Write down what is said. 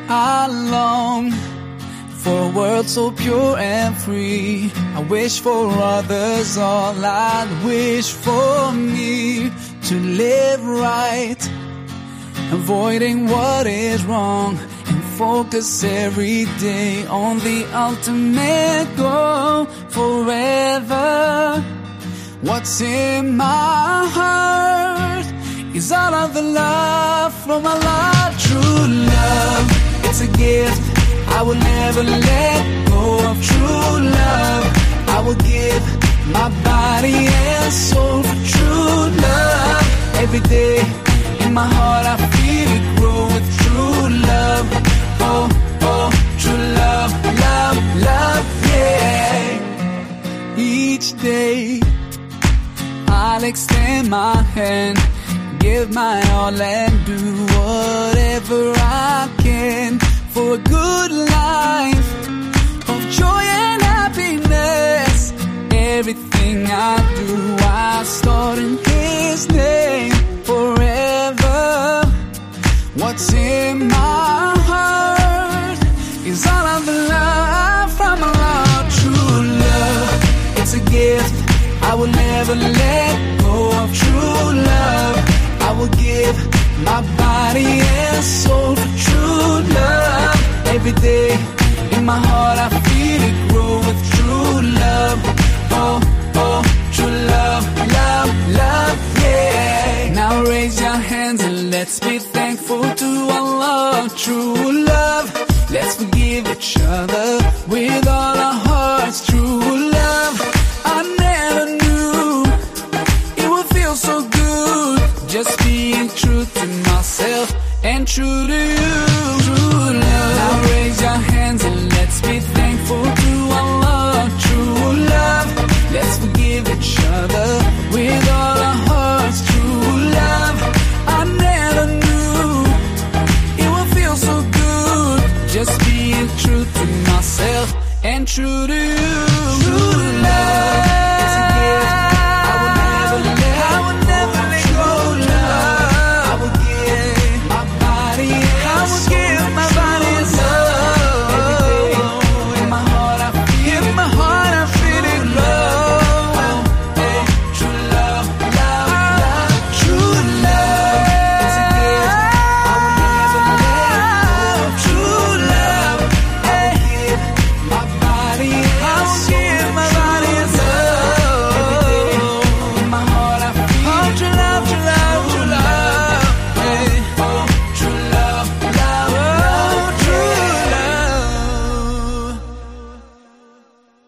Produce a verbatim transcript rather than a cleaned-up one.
I long for a world so pure and free. I wish for others all I'd wish for me, to live right, avoiding what is wrong, and focus every day on the ultimate goal. Forever, what's in my heart is all of the love from Allah. True love, it's a gift I will never let go of. True love, I will give my body and soul for true love. Every day in my heart I feel it grow with true love. Oh, oh, true love, love, love, yeah. Each day I'll extend my hand, give my all and do whatever I can for a good life of joy and happiness. Everything I do, I start in His name. Forever, what's in my heart is all of the love from Allah. True love, it's a gift I will never let go of. True love, I will give my body and soul for true love. Every day in my heart I feel it grow with true love. Oh, oh, true love, love, love, yeah. Now raise your hands and let's be thankful to Allah. True love, let's forgive each other with all our hearts. True love, I never knew it would feel so good, just being true to myself and true to you. True love. Now raise your hands and let's be thankful to Allah. True love, let's forgive each other with all our hearts. True love, I never knew it would feel so good, just being true to myself and true to you. True love.